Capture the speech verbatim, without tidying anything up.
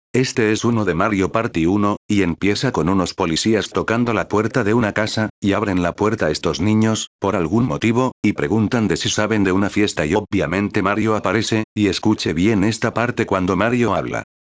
Este es uno de Mario Party uno, y empieza con unos policías tocando la puerta de una casa, y abren la puerta estos niños, por algún motivo, y preguntan de si saben de una fiesta y obviamente Mario aparece, y escuche bien esta parte cuando Mario habla.